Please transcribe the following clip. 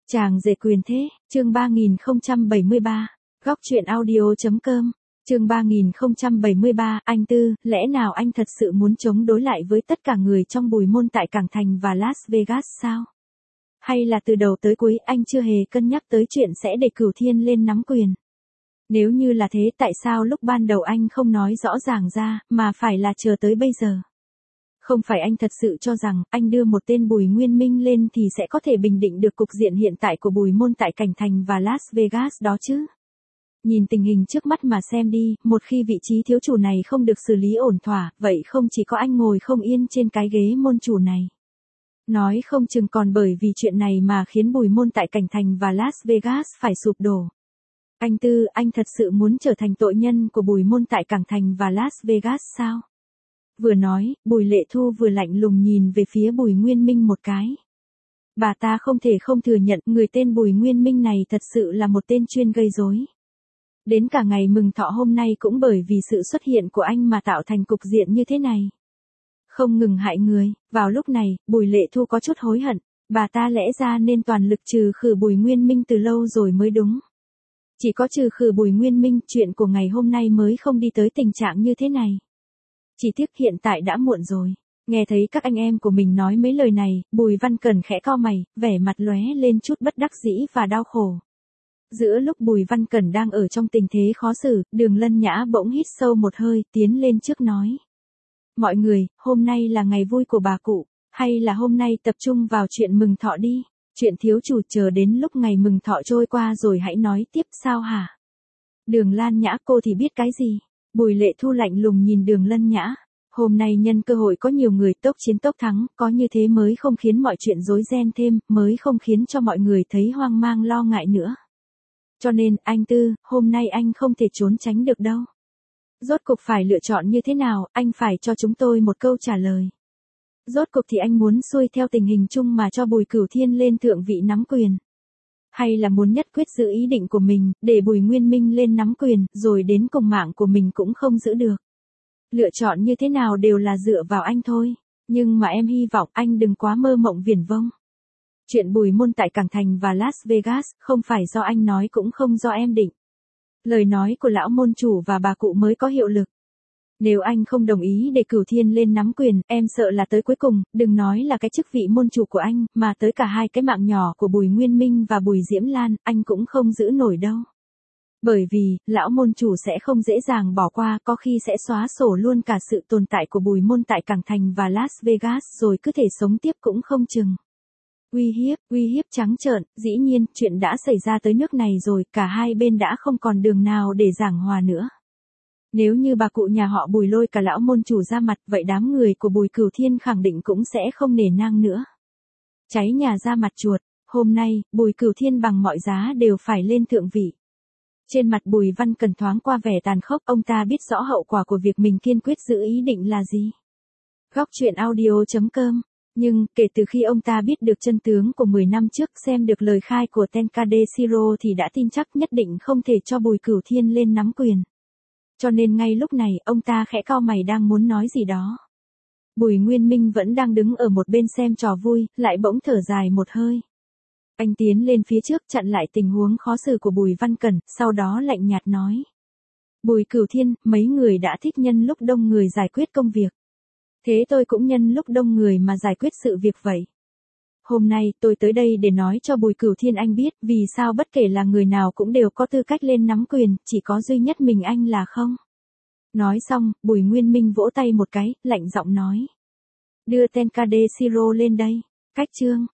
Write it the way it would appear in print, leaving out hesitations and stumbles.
Chàng rể quyền thế, chương 3073, góc truyện audio.com, chương 3073, anh Tư, lẽ nào anh thật sự muốn chống đối lại với tất cả người trong Bùi Môn tại Cảng Thành và Las Vegas sao? Hay là từ đầu tới cuối anh chưa hề cân nhắc tới chuyện sẽ để Cửu Thiên lên nắm quyền? Nếu như là thế tại sao lúc ban đầu anh không nói rõ ràng ra, mà phải là chờ tới bây giờ? Không phải anh thật sự cho rằng anh đưa một tên Bùi Nguyên Minh lên thì sẽ có thể bình định được cục diện hiện tại của Bùi Môn tại Cảng Thành và Las Vegas đó chứ? Nhìn tình hình trước mắt mà xem đi, một khi vị trí thiếu chủ này không được xử lý ổn thỏa, vậy không chỉ có anh ngồi không yên trên cái ghế môn chủ này. Nói không chừng còn bởi vì chuyện này mà khiến Bùi Môn tại Cảng Thành và Las Vegas phải sụp đổ. Anh Tư, anh thật sự muốn trở thành tội nhân của Bùi Môn tại Cảng Thành và Las Vegas sao? Vừa nói, Bùi Lệ Thu vừa lạnh lùng nhìn về phía Bùi Nguyên Minh một cái. Bà ta không thể không thừa nhận người tên Bùi Nguyên Minh này thật sự là một tên chuyên gây rối. Đến cả ngày mừng thọ hôm nay cũng bởi vì sự xuất hiện của anh mà tạo thành cục diện như thế này. Không ngừng hại người, vào lúc này, Bùi Lệ Thu có chút hối hận, bà ta lẽ ra nên toàn lực trừ khử Bùi Nguyên Minh từ lâu rồi mới đúng. Chỉ có trừ khử Bùi Nguyên Minh, chuyện của ngày hôm nay mới không đi tới tình trạng như thế này. Chỉ tiếc hiện tại đã muộn rồi. Nghe thấy các anh em của mình nói mấy lời này, Bùi Văn Cẩn khẽ cau mày, vẻ mặt lóe lên chút bất đắc dĩ và đau khổ. Giữa lúc Bùi Văn Cẩn đang ở trong tình thế khó xử, Đường Lân Nhã bỗng hít sâu một hơi, tiến lên trước nói. Mọi người, hôm nay là ngày vui của bà cụ, hay là hôm nay tập trung vào chuyện mừng thọ đi, chuyện thiếu chủ chờ đến lúc ngày mừng thọ trôi qua rồi hãy nói tiếp sao hả? Đường Lan Nhã cô thì biết cái gì? Bùi Lệ Thu lạnh lùng nhìn Đường Lân Nhã. Hôm nay nhân cơ hội có nhiều người tốc chiến tốc thắng, có như thế mới không khiến mọi chuyện rối ren thêm, mới không khiến cho mọi người thấy hoang mang lo ngại nữa. Cho nên, anh Tư, hôm nay anh không thể trốn tránh được đâu. Rốt cục phải lựa chọn như thế nào, anh phải cho chúng tôi một câu trả lời. Rốt cục thì anh muốn xuôi theo tình hình chung mà cho Bùi Cửu Thiên lên thượng vị nắm quyền. Hay là muốn nhất quyết giữ ý định của mình, để Bùi Nguyên Minh lên nắm quyền, rồi đến cùng mạng của mình cũng không giữ được. Lựa chọn như thế nào đều là dựa vào anh thôi, nhưng mà em hy vọng anh đừng quá mơ mộng viển vông. Chuyện Bùi Môn tại Cảng Thành và Las Vegas, không phải do anh nói cũng không do em định. Lời nói của lão môn chủ và bà cụ mới có hiệu lực. Nếu anh không đồng ý để Cửu Thiên lên nắm quyền, em sợ là tới cuối cùng, đừng nói là cái chức vị môn chủ của anh, mà tới cả hai cái mạng nhỏ của Bùi Nguyên Minh và Bùi Diễm Lan, anh cũng không giữ nổi đâu. Bởi vì, lão môn chủ sẽ không dễ dàng bỏ qua, có khi sẽ xóa sổ luôn cả sự tồn tại của Bùi Môn tại Cảng Thành và Las Vegas rồi cứ thể sống tiếp cũng không chừng. Uy hiếp trắng trợn, dĩ nhiên, chuyện đã xảy ra tới nước này rồi, cả hai bên đã không còn đường nào để giảng hòa nữa. Nếu như bà cụ nhà họ Bùi lôi cả lão môn chủ ra mặt, vậy đám người của Bùi Cửu Thiên khẳng định cũng sẽ không nể nang nữa. Cháy nhà ra mặt chuột, hôm nay, Bùi Cửu Thiên bằng mọi giá đều phải lên thượng vị. Trên mặt Bùi Văn Cẩn thoáng qua vẻ tàn khốc, ông ta biết rõ hậu quả của việc mình kiên quyết giữ ý định là gì. Góc truyện audio.com. Nhưng, kể từ khi ông ta biết được chân tướng của 10 năm trước, xem được lời khai của Tenkade Shiro thì đã tin chắc nhất định không thể cho Bùi Cửu Thiên lên nắm quyền. Cho nên ngay lúc này, ông ta khẽ cau mày đang muốn nói gì đó. Bùi Nguyên Minh vẫn đang đứng ở một bên xem trò vui, lại bỗng thở dài một hơi. Anh tiến lên phía trước chặn lại tình huống khó xử của Bùi Văn Cẩn, sau đó lạnh nhạt nói. Bùi Cửu Thiên, mấy người đã thích nhân lúc đông người giải quyết công việc. Thế tôi cũng nhân lúc đông người mà giải quyết sự việc vậy. Hôm nay tôi tới đây để nói cho Bùi Cửu Thiên anh biết vì sao bất kể là người nào cũng đều có tư cách lên nắm quyền, chỉ có duy nhất mình anh là không. Nói xong, Bùi Nguyên Minh vỗ tay một cái, lạnh giọng nói. Đưa Tenkade Shiro lên đây. Cách chương.